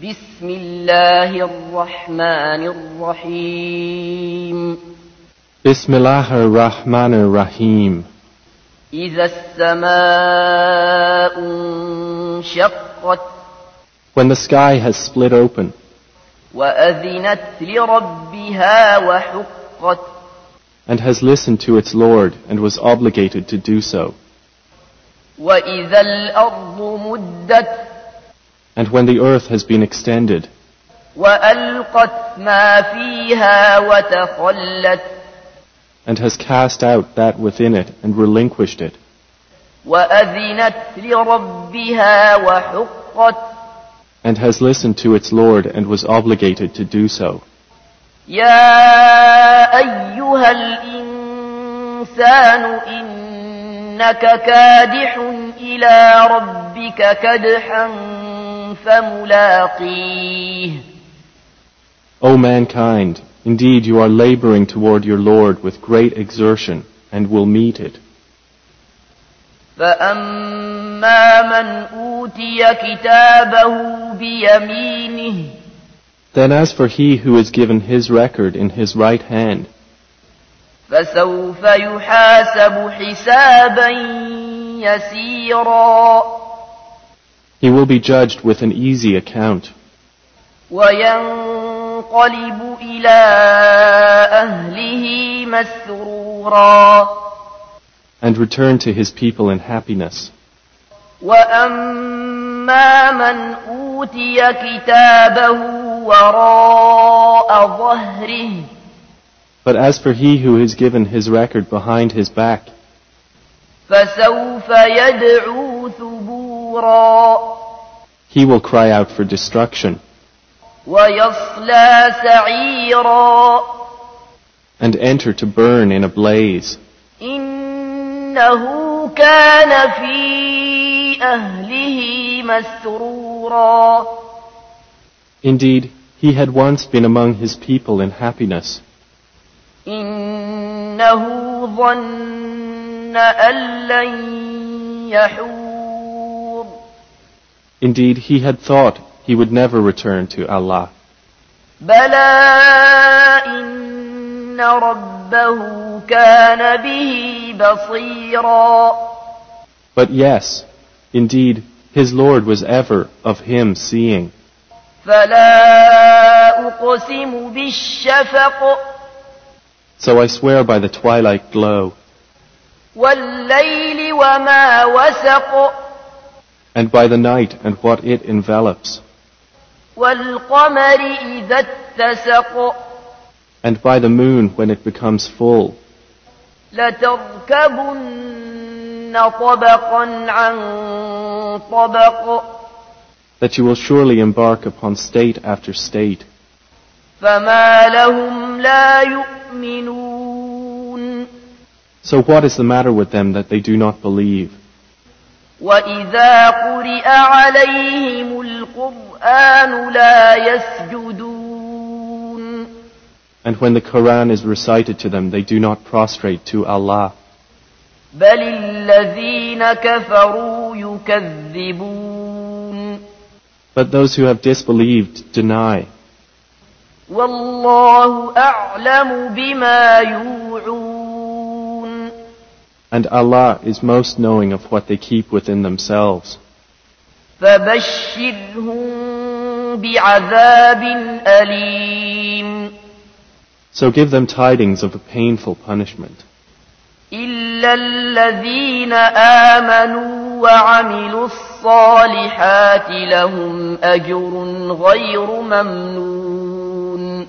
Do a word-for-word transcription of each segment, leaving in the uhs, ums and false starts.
بسم الله الرحمن الرحيم بسم الله الرحمن الرحيم إذا السماء انشقت When the sky has split open وأذنت لربها وحقت and has listened to its Lord and was obligated to do so, وإذا الأرض مدت and when the earth has been extended وألقت ما فيها وتخلت and has cast out that within it and relinquished it, وأذنت لربها وحقت and has listened to its Lord and was obligated to do so. يا أيها الإنسان إنك كادح إلى ربك كدحا فملاقيه. O mankind, indeed you are laboring toward your Lord with great exertion and will meet it. فأما من أوتي كتابه بيمينه Then as for he who is given his record in his right hand, فسوف يحاسب حسابا يسيرا he will be judged with an easy account, وينقلب إلى أهله مسرورا and return to his people in happiness. وأما من أوتي كتابه وراء ظهره But as for he who is given his record behind his back, فسوف يدعو ثبورا he will cry out for destruction ويصلى سعيرا and enter to burn in a blaze. إنه كان في أهله مسرورا Indeed, he had once been among his people in happiness. إنه ظن أن لن يحور Indeed, he had thought he would never return to Allah. بلى إن ربه كان به بصيرا But yes, indeed, his Lord was ever of him seeing. فلا أقسم بالشفق So I swear by the twilight glow, والليل وما وسق and by the night and what it envelops, والقمر إذا اتسق and by the moon when it becomes full, لتركبن طبقا عن طبق that you will surely embark upon state after state. فما لهم لا يؤمنون So what is the matter with them that they do not believe? وإذا قرئ عليهم القرآن لا يسجدون And when the Quran is recited to them, they do not prostrate to Allah. بل الذين كفروا يكذبون But those who have disbelieved deny. والله أعلم بما يوعون And Allah is most knowing of what they keep within themselves. فبشرهم بعذاب أليم So give them tidings of a painful punishment. إلا الذين آمنوا وعملوا الصالحات لهم أجر غير ممنون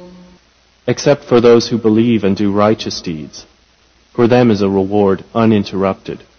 Except for those who believe and do righteous deeds. For them is a reward uninterrupted.